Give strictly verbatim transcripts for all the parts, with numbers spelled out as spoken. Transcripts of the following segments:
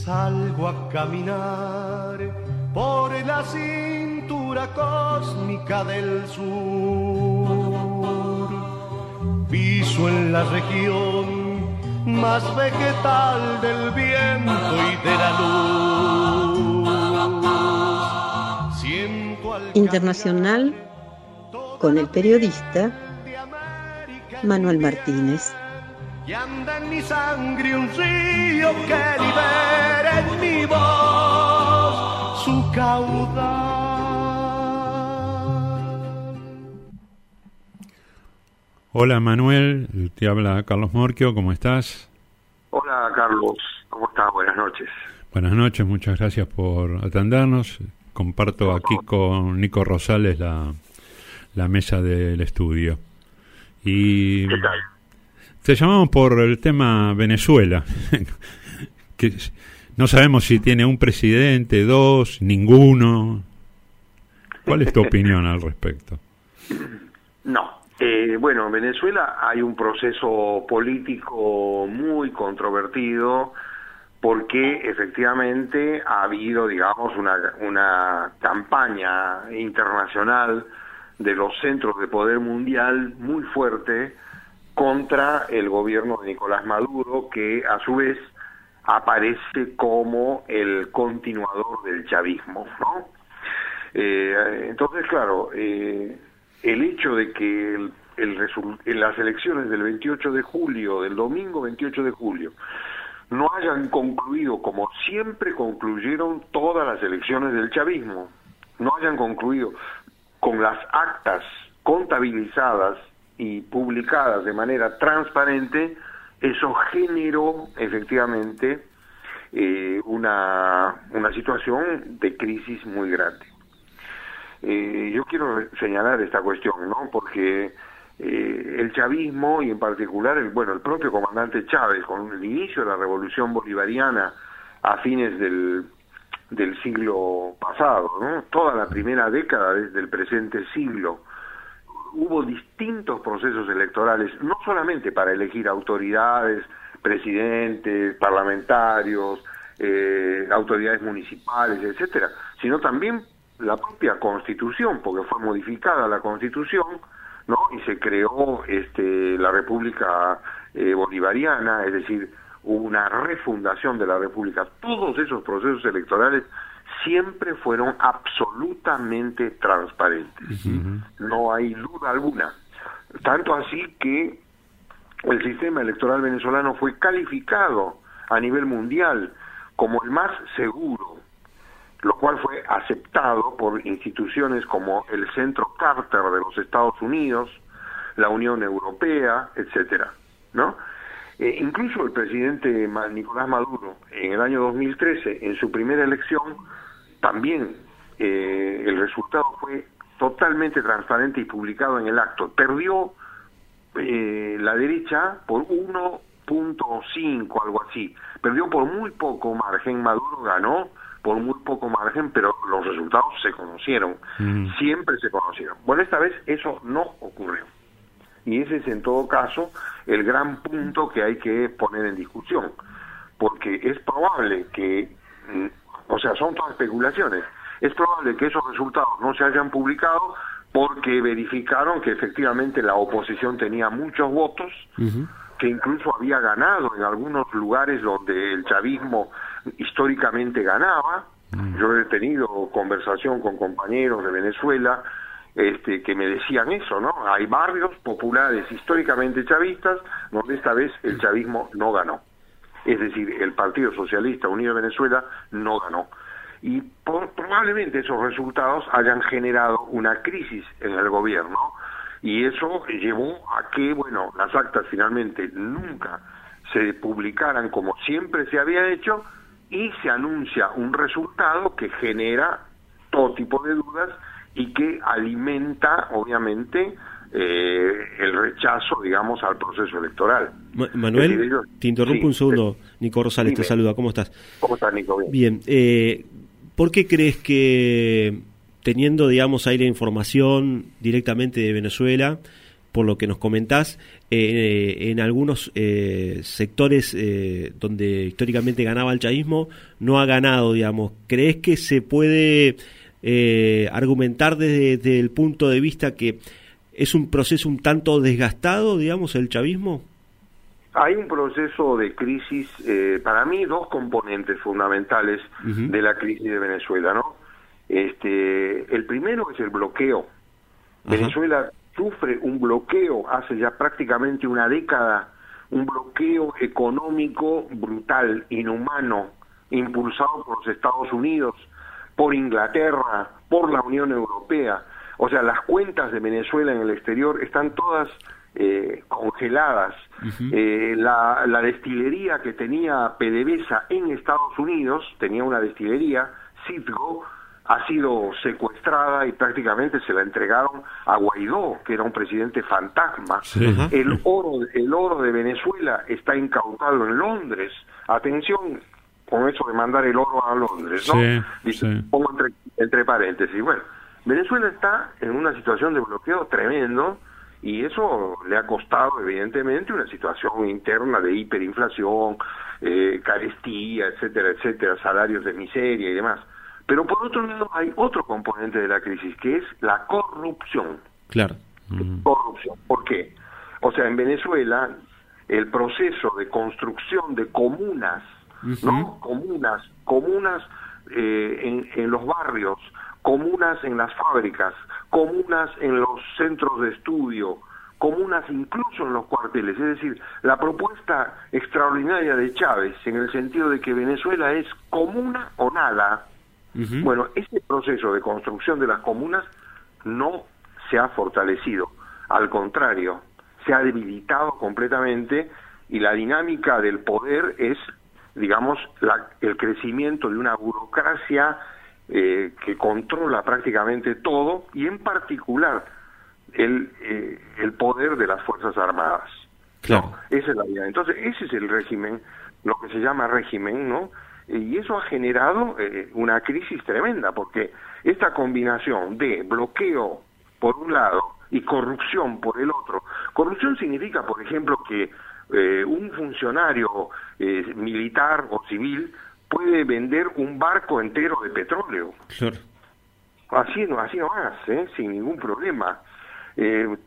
Salgo a caminar por la cintura cósmica del sur. Piso en la región más vegetal del viento y de la luz. Siento al Internacional con el periodista Manuel Martínez. Y anda en mi sangre un río que libera en mi voz su caudal. Hola Manuel, te habla Carlos Morquio, ¿cómo estás? Hola Carlos, ¿cómo estás? Buenas noches. Buenas noches, muchas gracias por atendernos. Comparto aquí con Nico Rosales la, la mesa del estudio. Y ¿qué tal? Te llamamos por el tema Venezuela, que no sabemos si tiene un presidente, dos, ninguno. ¿Cuál es tu opinión al respecto? No, eh, bueno, en Venezuela hay un proceso político muy controvertido porque efectivamente ha habido, digamos, una, una campaña internacional de los centros de poder mundial muy fuerte contra el gobierno de Nicolás Maduro, que a su vez aparece como el continuador del chavismo, ¿no? Eh, entonces, claro, eh, el hecho de que el, el resul- en las elecciones del veintiocho de julio, del domingo veintiocho de julio, no hayan concluido como siempre concluyeron todas las elecciones del chavismo, no hayan concluido con las actas contabilizadas y publicadas de manera transparente, eso generó efectivamente eh, una, una situación de crisis muy grande. Eh, yo quiero señalar esta cuestión, ¿no? Porque eh, el chavismo y en particular, el, bueno, el propio comandante Chávez, con el inicio de la revolución bolivariana a fines del, del siglo pasado, ¿no? Toda la primera década desde el presente siglo, hubo distintos procesos electorales, no solamente para elegir autoridades, presidentes, parlamentarios, eh, autoridades municipales, etcétera, sino también la propia Constitución, porque fue modificada la Constitución, ¿no? Y se creó este, la República eh, Bolivariana, es decir, hubo una refundación de la República. Todos esos procesos electorales siempre fueron absolutamente transparentes. Uh-huh. No hay duda alguna. Tanto así que el sistema electoral venezolano fue calificado a nivel mundial como el más seguro, lo cual fue aceptado por instituciones como el Centro Carter de los Estados Unidos, la Unión Europea, etcétera, ¿no? Eh, incluso el presidente Nicolás Maduro, en el año dos mil trece, en su primera elección, también eh, el resultado fue totalmente transparente y publicado en el acto. Perdió eh, la derecha por uno punto cinco, algo así. Perdió por muy poco margen. Maduro ganó por muy poco margen, pero los resultados se conocieron. Mm. Siempre se conocieron. Bueno, esta vez eso no ocurrió. Y ese es en todo caso el gran punto que hay que poner en discusión. Porque es probable que... O sea, son todas especulaciones. Es probable que esos resultados no se hayan publicado porque verificaron que efectivamente la oposición tenía muchos votos, uh-huh. que incluso había ganado en algunos lugares donde el chavismo históricamente ganaba. Uh-huh. Yo he tenido conversación con compañeros de Venezuela este, que me decían eso, ¿no? Hay barrios populares históricamente chavistas donde esta vez el chavismo no ganó. Es decir, el Partido Socialista Unido de Venezuela no ganó. Y por, probablemente esos resultados hayan generado una crisis en el gobierno, y eso llevó a que, bueno, las actas finalmente nunca se publicaran como siempre se había hecho, y se anuncia un resultado que genera todo tipo de dudas y que alimenta, obviamente, Eh, el rechazo, digamos, al proceso electoral. Ma- Manuel, decir, ellos, te interrumpo sí, un segundo. Sí. Nico Rosales Dime. Te saluda. ¿Cómo estás? ¿Cómo estás, Nico? Bien. Bien. Eh, ¿Por qué crees que, teniendo, digamos, ahí la información directamente de Venezuela, por lo que nos comentás, eh, en algunos eh, sectores eh, donde históricamente ganaba el chavismo, no ha ganado, digamos. ¿Crees que se puede eh, argumentar desde, desde el punto de vista que es un proceso un tanto desgastado, digamos, el chavismo? Hay un proceso de crisis, eh, para mí dos componentes fundamentales uh-huh. de la crisis de Venezuela, ¿no? Este, el primero es el bloqueo. Uh-huh. Venezuela sufre un bloqueo hace ya prácticamente una década, un bloqueo económico brutal, inhumano, impulsado por los Estados Unidos, por Inglaterra, por la Unión Europea. O sea, las cuentas de Venezuela en el exterior están todas eh, congeladas. Uh-huh. Eh, la, la destilería que tenía PDVSA en Estados Unidos, tenía una destilería, Citgo, ha sido secuestrada y prácticamente se la entregaron a Guaidó, que era un presidente fantasma. Sí. El oro, el oro de Venezuela está incautado en Londres. Atención con eso de mandar el oro a Londres, ¿no? Sí, Dice, sí. Pongo entre, entre paréntesis. Bueno, Venezuela está en una situación de bloqueo tremendo y eso le ha costado evidentemente una situación interna de hiperinflación, eh, carestía, etcétera, etcétera, salarios de miseria y demás. Pero por otro lado hay otro componente de la crisis, que es la corrupción. Claro. Mm. Corrupción. ¿Por qué? O sea, en Venezuela el proceso de construcción de comunas, uh-huh. ¿no? Comunas, comunas eh, en, en los barrios, comunas en las fábricas, comunas en los centros de estudio, comunas incluso en los cuarteles. Es decir, la propuesta extraordinaria de Chávez, en el sentido de que Venezuela es comuna o nada. Uh-huh. Bueno, este proceso de construcción de las comunas no se ha fortalecido, al contrario, se ha debilitado completamente y la dinámica del poder es, digamos, la, el crecimiento de una burocracia eh, que controla prácticamente todo y en particular el, eh, el poder de las Fuerzas Armadas. Claro. ¿No? Esa es la idea. Entonces, ese es el régimen, lo que se llama régimen, ¿no? Y eso ha generado eh, una crisis tremenda, porque esta combinación de bloqueo por un lado y corrupción por el otro. Corrupción significa, por ejemplo, que eh, un funcionario eh, militar o civil puede vender un barco entero de petróleo. Claro. Así, no, así nomás, ¿eh? Sin ningún problema. Eh,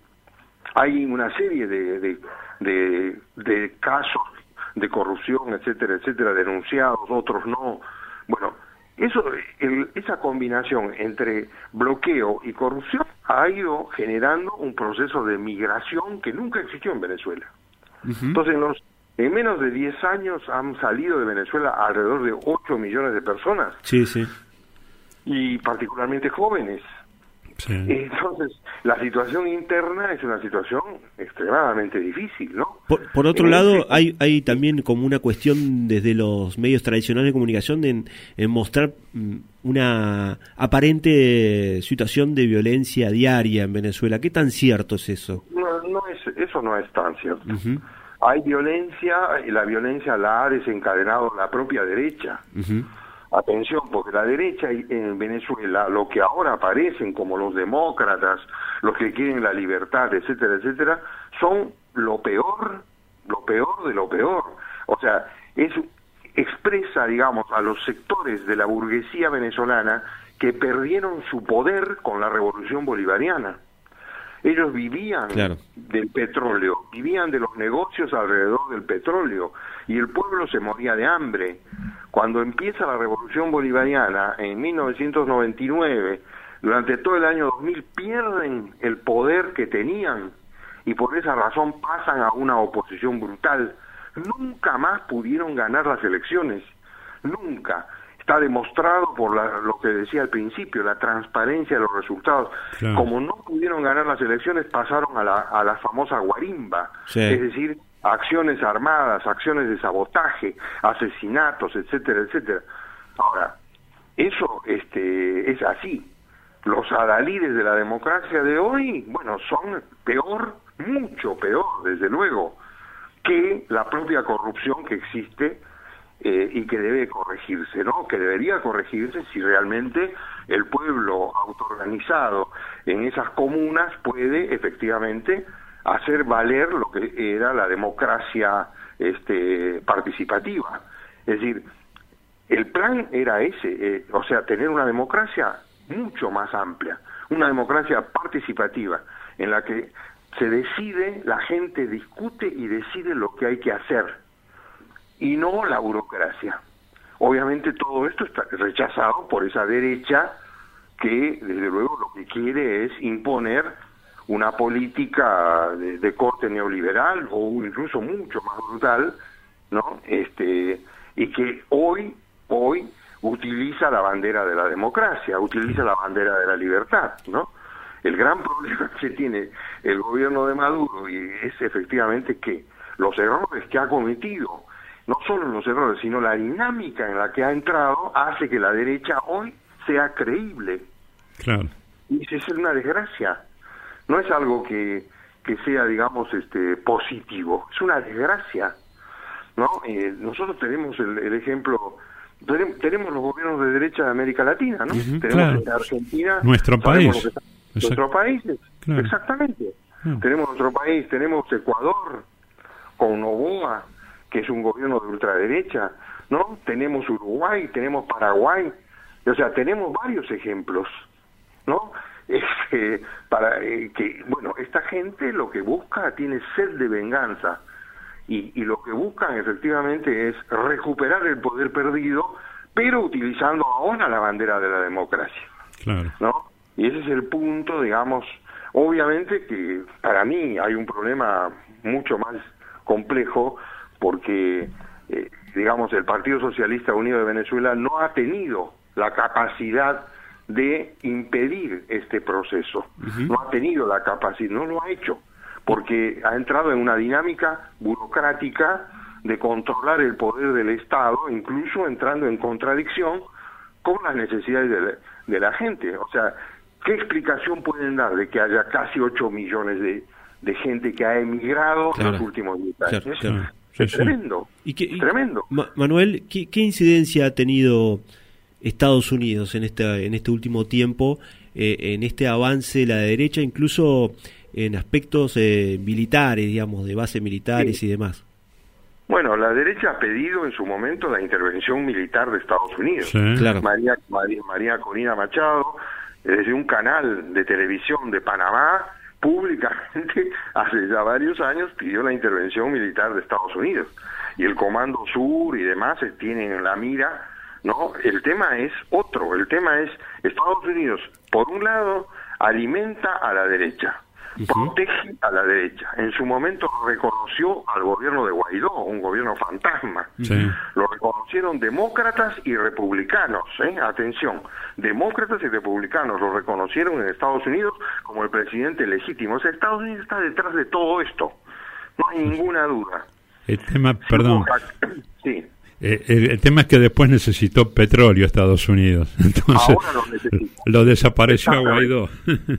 hay una serie de, de, de, de casos de corrupción, etcétera, etcétera, denunciados, otros no. Bueno, eso, el, esa combinación entre bloqueo y corrupción ha ido generando un proceso de migración que nunca existió en Venezuela. Uh-huh. Entonces, en, los, en menos de diez años han salido de Venezuela alrededor de ocho millones de personas. Sí, sí. Y particularmente jóvenes. Sí. Entonces, la situación interna es una situación extremadamente difícil, ¿no? Por, por otro en lado, este... hay hay también como una cuestión desde los medios tradicionales de comunicación de, en, en mostrar una aparente situación de violencia diaria en Venezuela. ¿Qué tan cierto es eso? No, no es, eso no es tan cierto. Uh-huh. Hay violencia, y la violencia la ha desencadenado la propia derecha. Uh-huh. Atención, porque la derecha en Venezuela, lo que ahora aparecen como los demócratas, los que quieren la libertad, etcétera, etcétera, son lo peor, lo peor de lo peor. O sea, es expresa, digamos, a los sectores de la burguesía venezolana que perdieron su poder con la revolución bolivariana. Ellos vivían claro. del petróleo, vivían de los negocios alrededor del petróleo, y el pueblo se moría de hambre. Cuando empieza la revolución bolivariana en mil novecientos noventa y nueve, durante todo el año dos mil pierden el poder que tenían y por esa razón pasan a una oposición brutal. Nunca más pudieron ganar las elecciones, nunca. Está demostrado por la, lo que decía al principio, la transparencia de los resultados. Claro. Como no pudieron ganar las elecciones, pasaron a la, a la famosa guarimba, sí. Es decir, acciones armadas, acciones de sabotaje, asesinatos, etcétera, etcétera. Ahora, eso este, es así. Los adalides de la democracia de hoy, bueno, son peor, mucho peor, desde luego, que la propia corrupción que existe eh, y que debe corregirse, ¿no? Que debería corregirse si realmente el pueblo autoorganizado en esas comunas puede efectivamente hacer valer lo que era la democracia este, participativa. Es decir, el plan era ese, eh, o sea, tener una democracia mucho más amplia, una democracia participativa, en la que se decide, la gente discute y decide lo que hay que hacer, y no la burocracia. Obviamente todo esto está rechazado por esa derecha que, desde luego, lo que quiere es imponer una política de, de corte neoliberal o incluso mucho más brutal, ¿no? Este, y que hoy, hoy utiliza la bandera de la democracia, utiliza la bandera de la libertad, ¿no? El gran problema que tiene el gobierno de Maduro y es efectivamente que los errores que ha cometido, no solo los errores, sino la dinámica en la que ha entrado, hace que la derecha hoy sea creíble. Claro. Y eso es una desgracia. No es algo que, que sea, digamos, este positivo, es una desgracia, ¿no? Eh, nosotros tenemos el, el ejemplo, tenemos, tenemos los gobiernos de derecha de América Latina, ¿no? Uh-huh, tenemos claro. en Argentina, nuestro país, está, nuestro país, claro. exactamente. Claro. Tenemos nuestro país, tenemos Ecuador con Noboa, que es un gobierno de ultraderecha, ¿no? Tenemos Uruguay, tenemos Paraguay, o sea, tenemos varios ejemplos, ¿no? Este, para eh, que, bueno, esta gente lo que busca, tiene sed de venganza, y, y lo que buscan efectivamente es recuperar el poder perdido, pero utilizando ahora la bandera de la democracia, claro. ¿no? Y ese es el punto, digamos, obviamente que para mí hay un problema mucho más complejo, porque, eh, digamos, el Partido Socialista Unido de Venezuela no ha tenido la capacidad de impedir este proceso, uh-huh. no ha tenido la capacidad, no lo ha hecho, porque ha entrado en una dinámica burocrática de controlar el poder del Estado, incluso entrando en contradicción con las necesidades de la, de la gente. O sea, ¿qué explicación pueden dar de que haya casi ocho millones de, de gente que ha emigrado claro. en los últimos diez años? Claro, claro. Es sí, tremendo, ¿Y qué, y, tremendo. Ma- Manuel, ¿qué, ¿qué incidencia ha tenido Estados Unidos en este, en este último tiempo, eh, en este avance de la derecha, incluso en aspectos eh, militares, digamos, de bases militares sí. y demás? Bueno, la derecha ha pedido en su momento la intervención militar de Estados Unidos. Sí. Claro. María, María, María Corina Machado, desde un canal de televisión de Panamá, públicamente, hace ya varios años, pidió la intervención militar de Estados Unidos. Y el Comando Sur y demás se tienen en la mira, ¿no? El tema es otro, el tema es Estados Unidos, por un lado, alimenta a la derecha, uh-huh. protege a la derecha. En su momento reconoció al gobierno de Guaidó, un gobierno fantasma. Sí. Lo reconocieron demócratas y republicanos, ¿eh? Atención, demócratas y republicanos lo reconocieron en Estados Unidos como el presidente legítimo. O sea, Estados Unidos está detrás de todo esto, no hay ninguna duda. El tema, perdón. Sí. Eh, el, el tema es que después necesitó petróleo Estados Unidos, entonces Ahora lo necesita. Lo desapareció a Guaidó.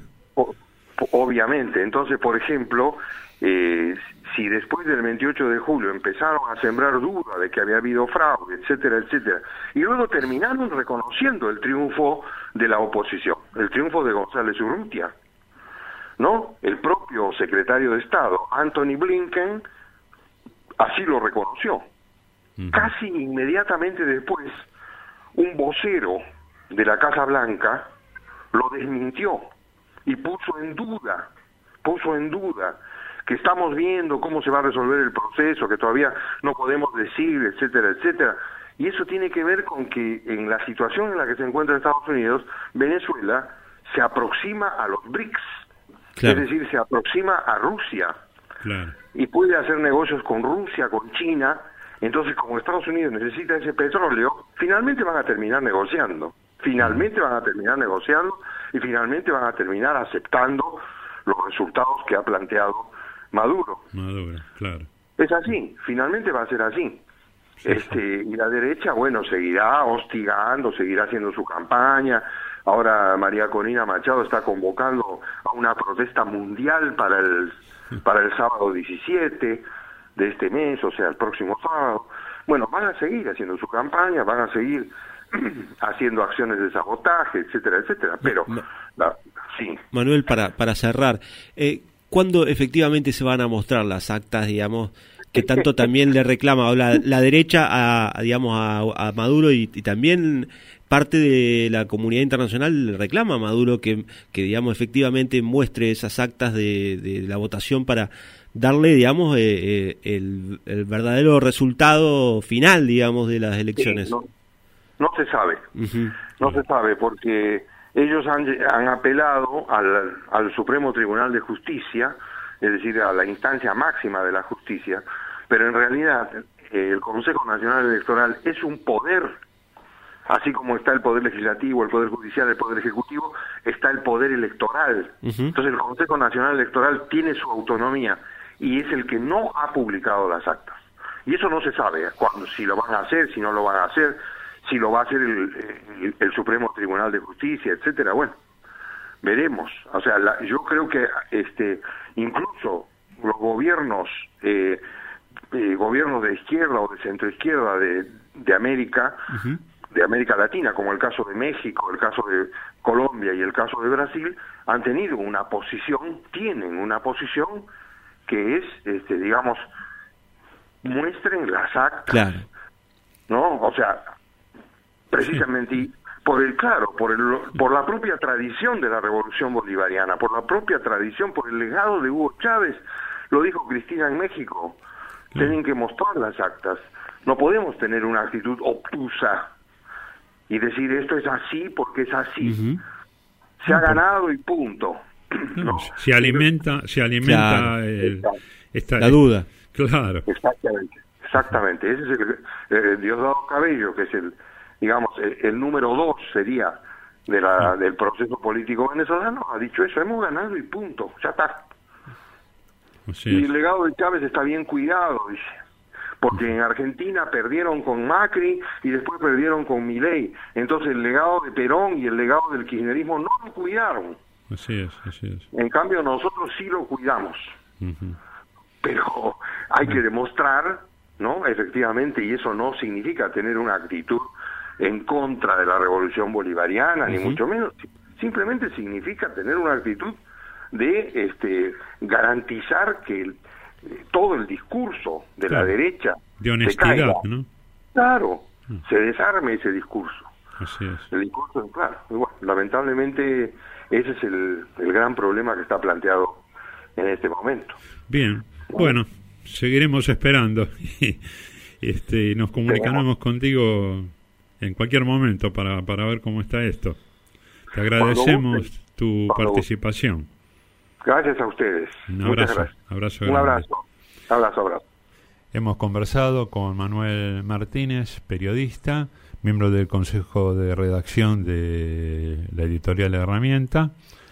O, obviamente, entonces, por ejemplo, eh, si después del veintiocho de julio empezaron a sembrar duda de que había habido fraude, etcétera, etcétera, y luego terminaron reconociendo el triunfo de la oposición, el triunfo de González Urrutia, ¿no? El propio secretario de Estado, Anthony Blinken, así lo reconoció. Casi inmediatamente después, un vocero de la Casa Blanca lo desmintió y puso en duda, puso en duda que estamos viendo cómo se va a resolver el proceso, que todavía no podemos decir, etcétera, etcétera. Y eso tiene que ver con que en la situación en la que se encuentra Estados Unidos, Venezuela se aproxima a los B R I C S, claro. es decir, se aproxima a Rusia, claro. y puede hacer negocios con Rusia, con China. Entonces, como Estados Unidos necesita ese petróleo, finalmente van a terminar negociando, finalmente van a terminar negociando y finalmente van a terminar aceptando los resultados que ha planteado Maduro. Maduro, claro. Es así, finalmente va a ser así. Sí, este sí. Y la derecha, bueno, seguirá hostigando, seguirá haciendo su campaña. Ahora María Corina Machado está convocando a una protesta mundial para el para el sábado diecisiete de este mes, o sea, el próximo sábado. Bueno, van a seguir haciendo su campaña, van a seguir haciendo acciones de sabotaje, etcétera, etcétera, pero Ma- la, sí. Manuel, para para cerrar, eh, ¿cuándo efectivamente se van a mostrar las actas, digamos, que tanto también le reclama la, la derecha a, a, digamos, a, a Maduro y, y también parte de la comunidad internacional le reclama a Maduro que, que digamos, efectivamente muestre esas actas de, de la votación para darle, digamos, eh, eh, el, el verdadero resultado final, digamos, de las elecciones? Sí, no, no se sabe, uh-huh. no se sabe porque ellos han, han apelado al, al Supremo Tribunal de Justicia, es decir, a la instancia máxima de la justicia, pero en realidad eh, el Consejo Nacional Electoral es un poder, así como está el Poder Legislativo, el Poder Judicial, el Poder Ejecutivo, está el Poder Electoral. Uh-huh. Entonces el Consejo Nacional Electoral tiene su autonomía y es el que no ha publicado las actas. Y eso no se sabe, cuándo, si lo van a hacer, si no lo van a hacer, si lo va a hacer el, el, el Supremo Tribunal de Justicia, etcétera. Bueno, veremos. O sea, la, yo creo que este incluso los gobiernos, eh, eh, gobiernos de izquierda o de centroizquierda de, de América, uh-huh. de América Latina, como el caso de México, el caso de Colombia y el caso de Brasil, han tenido una posición, tienen una posición que es, este, digamos, muestren las actas, claro. ¿no? O sea, precisamente sí. por el, claro, por el, por la propia tradición de la Revolución Bolivariana, por la propia tradición, por el legado de Hugo Chávez, lo dijo Cristina en México, sí. Tienen que mostrar las actas, no podemos tener una actitud obtusa y decir esto es así porque es así, uh-huh. se ha ganado y punto. No, no. Se alimenta, se alimenta claro. el, esta, la duda. Claro. Exactamente, exactamente. Ese es el, el Diosdado Cabello, que es el, digamos, el, el número dos sería de la, sí. del proceso político venezolano, ha dicho eso, hemos ganado y punto, ya está. Así y es. El legado de Chávez está bien cuidado, dice, porque en Argentina perdieron con Macri y después perdieron con Milei, entonces el legado de Perón y el legado del kirchnerismo no lo cuidaron. Así es, así es. En cambio nosotros sí lo cuidamos. Uh-huh. Pero hay que demostrar, ¿no? Efectivamente, y eso no significa tener una actitud en contra de la Revolución Bolivariana, uh-huh. ni mucho menos. Simplemente significa tener una actitud de este garantizar que el, todo el discurso de claro. la derecha de honestidad, se caiga. ¿no? Claro, uh-huh. se desarme ese discurso. Así es. El discurso, claro. Y bueno, lamentablemente ese es el, el gran problema que está planteado en este momento. Bien, bueno, seguiremos esperando y este, nos comunicaremos contigo en cualquier momento para, para ver cómo está esto. Te agradecemos tu participación. Gracias a ustedes. Un abrazo. abrazo Un abrazo. Abrazo, abrazo. Hemos conversado con Manuel Martínez, periodista, miembro del Consejo de Redacción de la editorial Herramienta,